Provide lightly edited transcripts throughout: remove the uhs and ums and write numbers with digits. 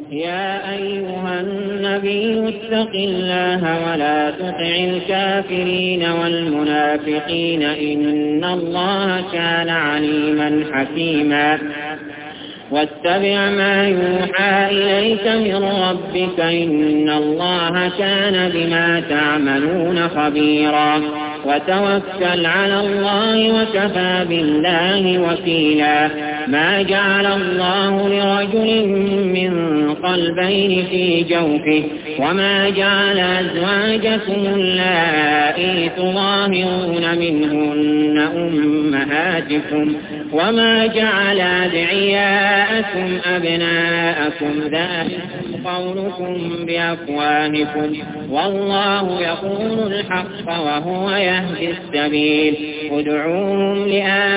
يا أيها النبي اتق الله ولا تطع الكافرين والمنافقين إن الله كان عليما حكيما واتبع ما يوحى إليك من ربك إن الله كان بما تعملون خبيرا وتوكل على الله وكفى بالله وكيلا ما جعل الله لرجل من قلبين في جوفه وما جعل أزواجكم اللائي تظاهرون منهن أمهاتكم وما جعل أدعياءكم أبناءكم ذلكم قولكم بأفواهكم والله يقول الحق وهو يهدي السبيل ادعوهم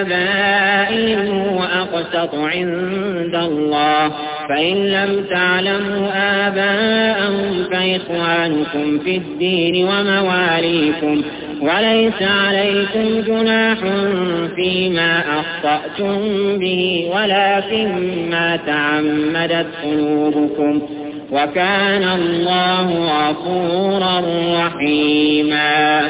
لآبائهم وأقسط عند الله فإن لم تعلموا آباءهم فإخوانكم في الدين ومواليكم وليس عليكم جناح فيما أخطأتم به ولكن ما تعمدت قلوبكم وكان الله غفورا رحيما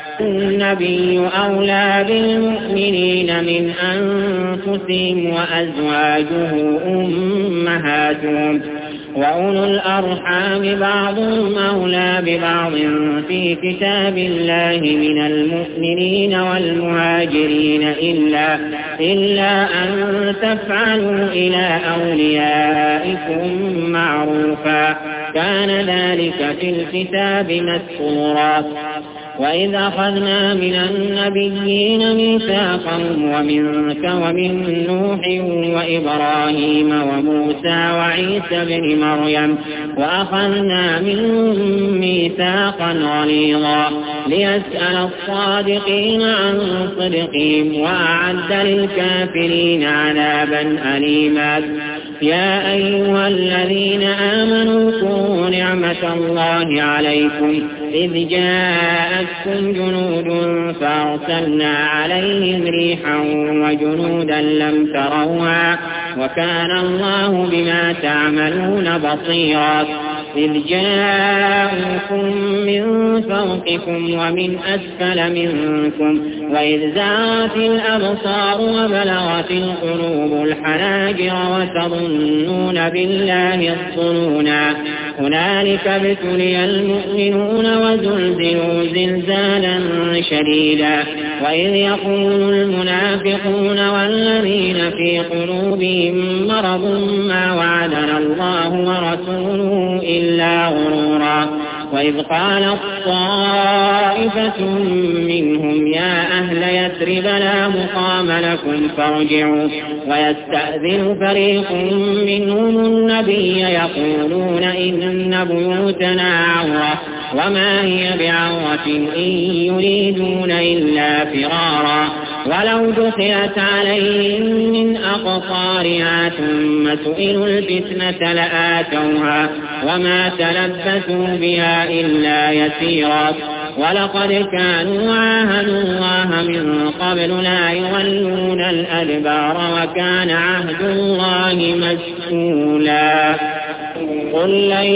النبي أولى بالمؤمنين من أنفسهم وأزواجه أمهاتهم وأولو الأرحام بعضهم أولى ببعض في كتاب الله من المؤمنين والمهاجرين إلا أن تفعلوا إلى أوليائكم معروفا كان ذلك في الكتاب مسطورا وإذ أخذنا من النبيين ميثاقهم ومنك ومن نوح وإبراهيم وموسى وعيسى بن مريم وأخذنا منهم ميثاقا غليظا ليسأل الصادقين عن صدقهم وأعد للكافرين عذابا أليما يا أيها الذين آمنوا اذكروا نعمة الله عليكم إذ جاءتكم جنود فأرسلنا عليهم ريحا وجنودا لم تروها وكان الله بما تعملون بصيرا إذ جاءوكم من فوقكم ومن أسفل منكم وإذ زاغت الأبصار وبلغت القلوب الحناجر وتظنون بالله الظنونا هنالك ابتلي المؤمنون وزلزلوا زلزالا شديدا وإذ يقول المنافقون والذين في قلوبهم مرض ما وعدنا الله ورسوله إلا غرورا وإذ قالت طائفة منهم يا أهل يثرب لا مقام لكم فارجعوا ويستأذن فريق منهم النبي يقولون إن بيوتنا عورة وما هي بعورة إن يريدون إلا فرارا ولو دخلت عليهم من أقطارها ثم سئلوا الفتنة لآتوها وما تلبثوا بها إلا يسيرا ولقد كانوا عاهدوا الله من قبل لا يولون الأدبار وكان عهد الله مسؤولا قل لن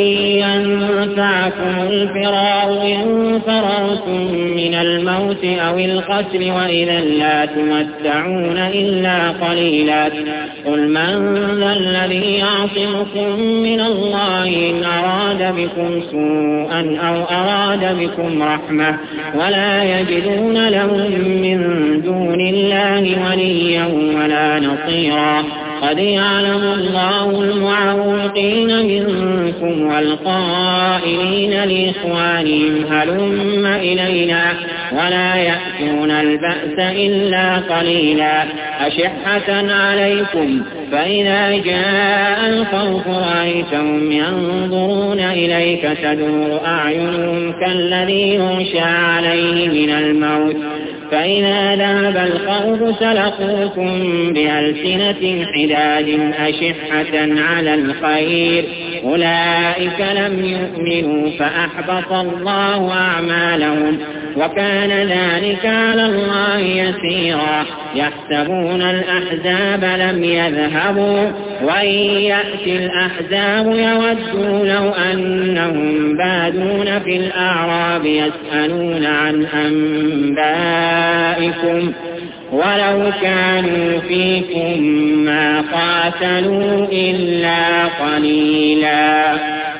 ينفعكم الفرار إن فررتم من الموت أو القتل وإذا لا تمتعون إلا قليلا قل من ذا الذي يعصمكم من الله إن أراد بكم سوءا أو أراد بكم رحمة ولا يجدون لهم من دون الله وليا ولا نصيرا قد يعلم الله المعوقين منكم والقائلين لإخوانهم هلم إلينا ولا يأتون البأس إلا قليلا أشحة عليكم فإذا جاء الخوف رأيتهم ينظرون إليك تدور أعينهم كالذي يغشى عليه من الموت فإذا ذهب الخوف سلقوكم بألسنة حداد أشحة على الخير أولئك لم يؤمنوا فأحبط الله أعمالهم وكان ذلك على الله يسيرا يحسبون الأحزاب لم يذهبوا وإن يأتي الأحزاب يودوا لو أنهم بادون في الأعراب يسألون عن أنبائكم ولو كانوا فيكم ما قاتلوا إلا قليلا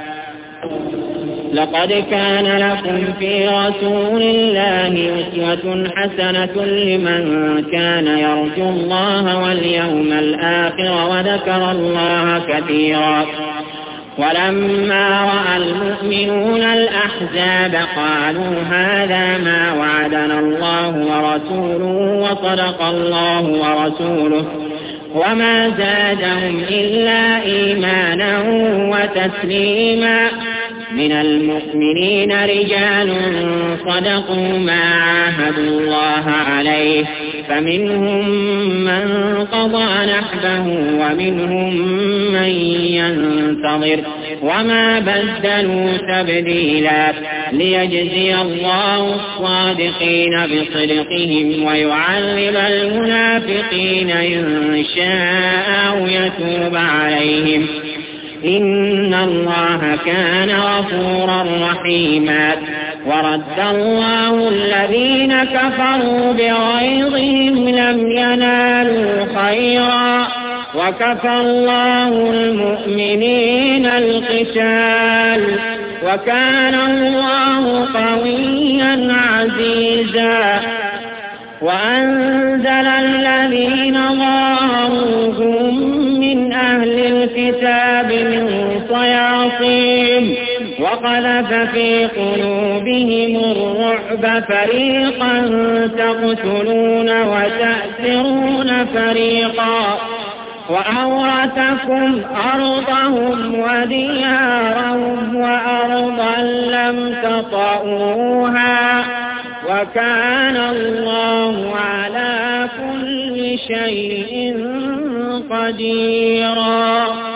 لقد كان لكم في رسول الله أسوة حسنة لمن كان يرجو الله واليوم الآخر وذكر الله كثيرا ولما رأى المؤمنون الأحزاب قالوا هذا ما وعدنا الله ورسوله وصدق الله ورسوله وما زادهم إلا إيمانا وتسليما من المؤمنين رجال صدقوا ما عاهدوا الله عليه فمنهم من قضى نحبه ومنهم من ينتظر وما بدلوا تبديلا ليجزي الله الصادقين بصدقهم ويعذب المنافقين إن شاء أو يتوب عليهم إن الله كان غفورا رحيما ورد الله الذين كفروا بغيظهم لم ينالوا خيرا وكفى الله المؤمنين القتال وكان الله قويا عزيزا وأنزل الذين ظاهروهم من أهل الكتاب من صياصيهم وقذف في قلوبهم الرعب فريقا تقتلون وتأسرون فريقا وأورثكم أرضهم وديارهم وأرضا لم تطئوها وكان الله على كل شيء قديرا